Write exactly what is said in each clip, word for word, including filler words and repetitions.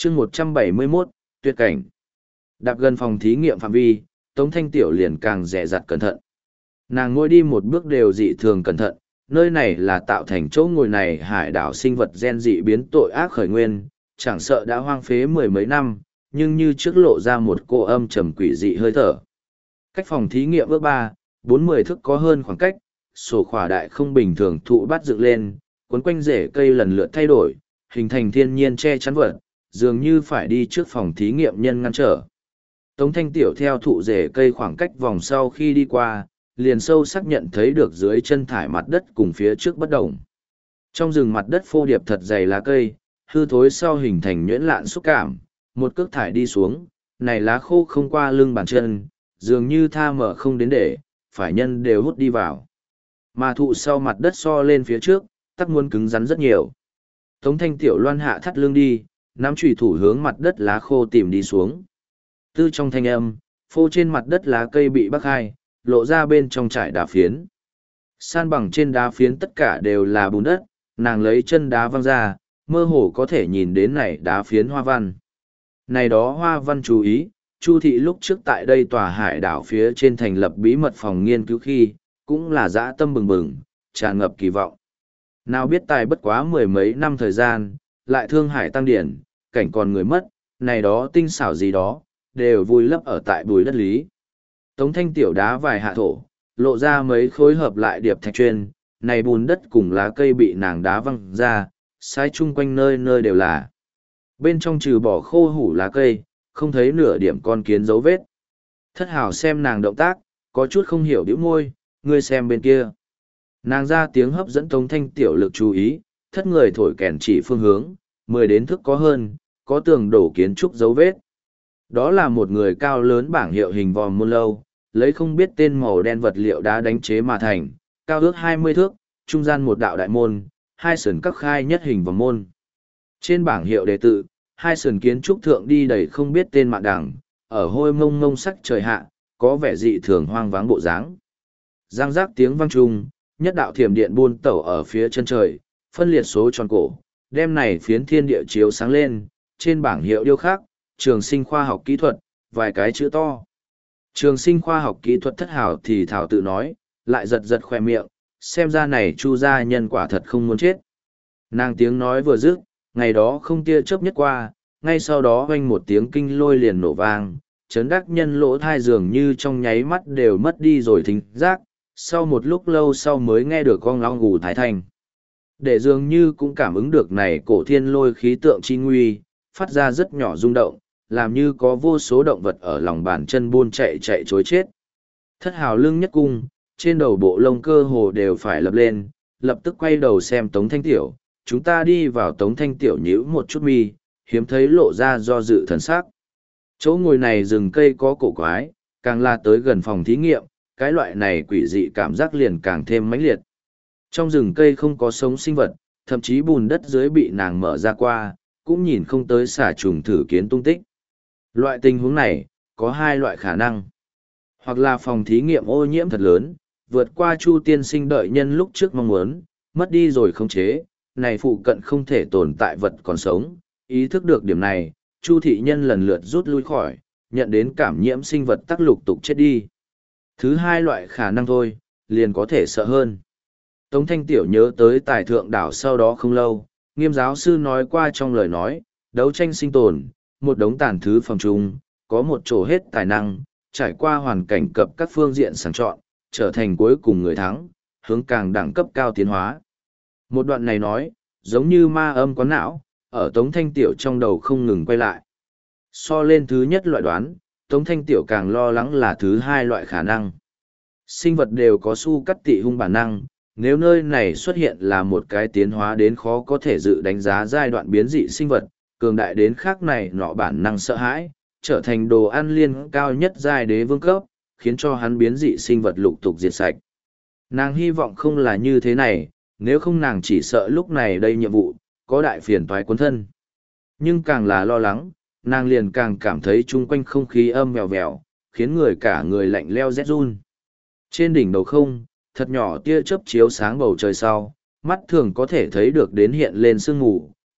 chương một trăm bảy mươi mốt, tuyệt cảnh. Đạp gần phòng thí nghiệm phạm vi, Tống Thanh Tiểu liền càng dè dặt cẩn thận. Nàng ngồi đi một bước đều dị thường cẩn thận, nơi này là tạo thành chỗ ngồi này hải đảo sinh vật gen dị biến tội ác khởi nguyên, chẳng sợ đã hoang phế mười mấy năm, nhưng như trước lộ ra một cô âm trầm quỷ dị hơi thở. Cách phòng thí nghiệm ước ba, bốn mươi thước có hơn khoảng cách, sổ khỏa đại không bình thường thụ bắt dựng lên, cuốn quanh rễ cây lần lượt thay đổi, hình thành thiên nhiên che chắn vật, dường như phải đi trước phòng thí nghiệm nhân ngăn trở. Tống Thanh Tiểu theo thụ rễ cây khoảng cách vòng sau khi đi qua, liền sâu xác nhận thấy được dưới chân thải mặt đất cùng phía trước bất động. Trong rừng mặt đất phô điệp thật dày lá cây, hư thối sau hình thành nhuyễn lạn xúc cảm, một cước thải đi xuống, này lá khô không qua lưng bàn chân, dường như tha mở không đến để, phải nhân đều hút đi vào. Mà thụ sau mặt đất so lên phía trước, tắc muốn cứng rắn rất nhiều. Tống Thanh Tiểu loan hạ thắt lưng đi, nắm chùy thủ hướng mặt đất lá khô tìm đi xuống. Tư trong thanh âm, phô trên mặt đất lá cây bị bắc hai, lộ ra bên trong trải đá phiến. San bằng trên đá phiến tất cả đều là bùn đất, nàng lấy chân đá văng ra, mơ hồ có thể nhìn đến này đá phiến hoa văn. Này đó hoa văn chú ý, Chu thị lúc trước tại đây tòa hải đảo phía trên thành lập bí mật phòng nghiên cứu khi, cũng là dã tâm bừng bừng, tràn ngập kỳ vọng. Nào biết tài bất quá mười mấy năm thời gian, lại thương hải tăng điển, cảnh còn người mất, này đó tinh xảo gì đó, đều vui lấp ở tại bùi đất lý. Tống Thanh Tiểu đá vài hạ thổ, lộ ra mấy khối hợp lại điệp thạch chuyên, này bùn đất cùng lá cây bị nàng đá văng ra, sai chung quanh nơi nơi đều là. Bên trong trừ bỏ khô hủ lá cây, không thấy nửa điểm con kiến dấu vết. Thất hào xem nàng động tác, có chút không hiểu điệu môi, ngươi xem bên kia. Nàng ra tiếng hấp dẫn Tống Thanh Tiểu lực chú ý, thất người thổi kèn chỉ phương hướng, mười đến thước có hơn, có tường đổ kiến trúc dấu vết. Đó là một người cao lớn bảng hiệu hình vòm môn lâu, lấy không biết tên màu đen vật liệu đá đánh chế mà thành, cao ước hai mươi thước, trung gian một đạo đại môn, hai sườn các khai nhất hình vòm môn. Trên bảng hiệu đề tự, hai sườn kiến trúc thượng đi đầy không biết tên mạn đằng, ở hôi mông mông sắc trời hạ, có vẻ dị thường hoang vắng bộ dáng. Giang giác tiếng vang trung, nhất đạo thiểm điện buôn tẩu ở phía chân trời, phân liệt số tròn cổ, đem này phiến thiên địa chiếu sáng lên, trên bảng hiệu điêu khắc, trường sinh khoa học kỹ thuật, vài cái chữ to. Trường sinh khoa học kỹ thuật thất hảo thì thảo tự nói, lại giật giật khoe miệng, xem ra này Chu gia nhân quả thật không muốn chết. Nàng tiếng nói vừa dứt, ngày đó không tia chớp nhất qua, ngay sau đó hoanh một tiếng kinh lôi liền nổ vang, chấn đắc nhân lỗ thai dường như trong nháy mắt đều mất đi rồi thính giác, sau một lúc lâu sau mới nghe được con long gù thái thanh. Để dường như cũng cảm ứng được này cổ thiên lôi khí tượng chi nguy, phát ra rất nhỏ rung động, làm như có vô số động vật ở lòng bàn chân buôn chạy chạy chối chết. Thất hào lưng nhất cung, trên đầu bộ lông cơ hồ đều phải lập lên, lập tức quay đầu xem Tống Thanh Tiểu, chúng ta đi vào Tống Thanh Tiểu nhíu một chút mi, hiếm thấy lộ ra do dự thần sắc. Chỗ ngồi này rừng cây có cổ quái, càng là tới gần phòng thí nghiệm, cái loại này quỷ dị cảm giác liền càng thêm mãnh liệt. Trong rừng cây không có sống sinh vật, thậm chí bùn đất dưới bị nàng mở ra qua, cũng nhìn không tới xà trùng thử kiến tung tích. Loại tình huống này, có hai loại khả năng. Hoặc là phòng thí nghiệm ô nhiễm thật lớn, vượt qua Chu tiên sinh đợi nhân lúc trước mong muốn, mất đi rồi khống chế, này phụ cận không thể tồn tại vật còn sống. Ý thức được điểm này, Chu thị nhân lần lượt rút lui khỏi, nhận đến cảm nhiễm sinh vật tắc lục tục chết đi. Thứ hai loại khả năng thôi, liền có thể sợ hơn. Tống Thanh Tiểu nhớ tới tài thượng đảo sau đó không lâu, Nghiêm giáo sư nói qua trong lời nói, đấu tranh sinh tồn, một đống tàn thứ phòng trung, có một chỗ hết tài năng, trải qua hoàn cảnh cập các phương diện sàng chọn, trở thành cuối cùng người thắng, hướng càng đẳng cấp cao tiến hóa. Một đoạn này nói, giống như ma âm quán não, ở Tống Thanh Tiểu trong đầu không ngừng quay lại. So lên thứ nhất loại đoán, Tống Thanh Tiểu càng lo lắng là thứ hai loại khả năng. Sinh vật đều có su cắt tị hung bản năng, nếu nơi này xuất hiện là một cái tiến hóa đến khó có thể dự đánh giá giai đoạn biến dị sinh vật, cường đại đến khác này nọ bản năng sợ hãi, trở thành đồ ăn liên cao nhất giai đế vương cấp, khiến cho hắn biến dị sinh vật lục tục diệt sạch. Nàng hy vọng không là như thế này, nếu không nàng chỉ sợ lúc này đây nhiệm vụ, có đại phiền toái cuốn thân. Nhưng càng là lo lắng, nàng liền càng cảm thấy chung quanh không khí âm vèo vèo, khiến người cả người lạnh leo rét run. Trên đỉnh đầu không, thật nhỏ tia chớp chiếu sáng bầu trời sau, mắt thường có thể thấy được đến hiện lên sương mù,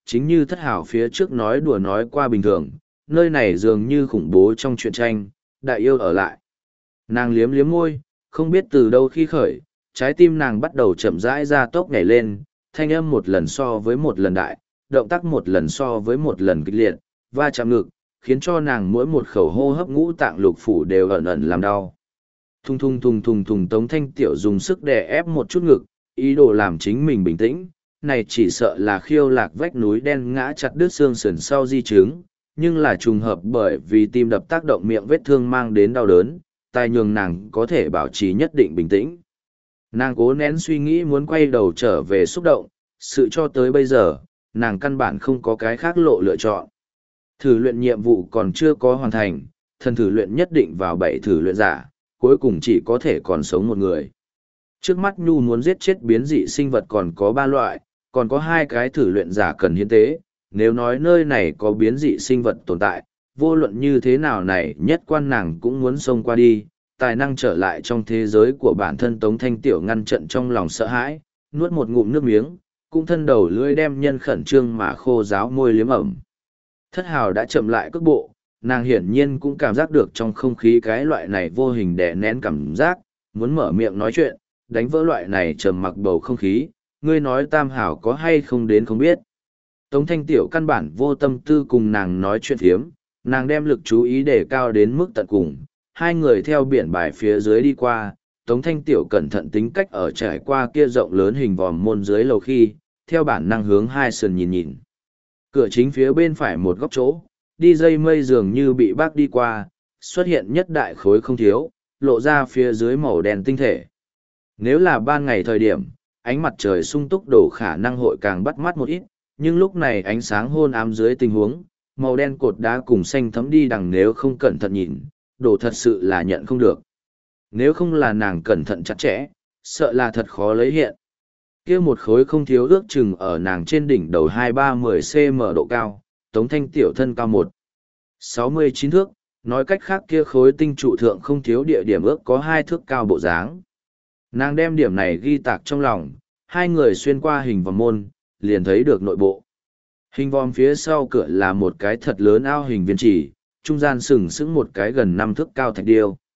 chính như thất hảo phía trước nói đùa nói qua bình thường, nơi này dường như khủng bố trong truyện tranh, đại yêu ở lại. Nàng liếm liếm môi, không biết từ đâu khi khởi, trái tim nàng bắt đầu chậm rãi ra tốc nhảy lên, thanh âm một lần so với một lần đại, động tác một lần so với một lần kịch liệt, va chạm ngực, khiến cho nàng mỗi một khẩu hô hấp ngũ tạng lục phủ đều ẩn ẩn làm đau. Thùng thùng thùng thùng thùng Tống Thanh Tiểu dùng sức đè ép một chút ngực, ý đồ làm chính mình bình tĩnh, này chỉ sợ là khiêu lạc vách núi đen ngã chặt đứt xương sườn sau di chứng, nhưng là trùng hợp bởi vì tim đập tác động miệng vết thương mang đến đau đớn, tai nhường nàng có thể bảo trì nhất định bình tĩnh. Nàng cố nén suy nghĩ muốn quay đầu trở về xúc động, sự cho tới bây giờ, nàng căn bản không có cái khác lộ lựa chọn. Thử luyện nhiệm vụ còn chưa có hoàn thành, thần thử luyện nhất định vào bảy thử luyện giả, cuối cùng chỉ có thể còn sống một người. Trước mắt Nhu muốn giết chết biến dị sinh vật còn có ba loại, còn có hai cái thử luyện giả cần hiến tế. Nếu nói nơi này có biến dị sinh vật tồn tại, vô luận như thế nào này nhất quan nàng cũng muốn xông qua đi, tài năng trở lại trong thế giới của bản thân Tống Thanh Tiểu ngăn trận trong lòng sợ hãi, nuốt một ngụm nước miếng, cũng thân đầu lưỡi đem nhân khẩn trương mà khô ráo môi liếm ẩm. Thất hào đã chậm lại cước bộ, nàng hiển nhiên cũng cảm giác được trong không khí cái loại này vô hình đè nén cảm giác, muốn mở miệng nói chuyện, đánh vỡ loại này trầm mặc bầu không khí, ngươi nói tam hảo có hay không đến không biết. Tống Thanh Tiểu căn bản vô tâm tư cùng nàng nói chuyện phiếm, nàng đem lực chú ý để cao đến mức tận cùng, hai người theo biển bài phía dưới đi qua, Tống Thanh Tiểu cẩn thận tính cách ở trải qua kia rộng lớn hình vòm môn dưới lầu khi, theo bản năng hướng hai sườn nhìn nhìn. Cửa chính phía bên phải một góc chỗ, đi dây mây dường như bị bác đi qua, xuất hiện nhất đại khối không thiếu, lộ ra phía dưới màu đen tinh thể. Nếu là ban ngày thời điểm, ánh mặt trời sung túc đổ khả năng hội càng bắt mắt một ít, nhưng lúc này ánh sáng hôn ám dưới tình huống, màu đen cột đá cùng xanh thấm đi đằng nếu không cẩn thận nhìn, đổ thật sự là nhận không được. Nếu không là nàng cẩn thận chặt chẽ, sợ là thật khó lấy hiện. Kia một khối không thiếu ước chừng ở nàng trên đỉnh đầu hai ba mươi cm độ cao, Tống Thanh Tiểu thân cao một sáu mươi chín thước, nói cách khác kia khối tinh trụ thượng không thiếu địa điểm ước có hai thước cao bộ dáng. Nàng đem điểm này ghi tạc trong lòng, hai người xuyên qua hình vòm môn, liền thấy được nội bộ. Hình vòm phía sau cửa là một cái thật lớn ao hình viên chỉ, trung gian sừng sững một cái gần năm thước cao thạch điêu.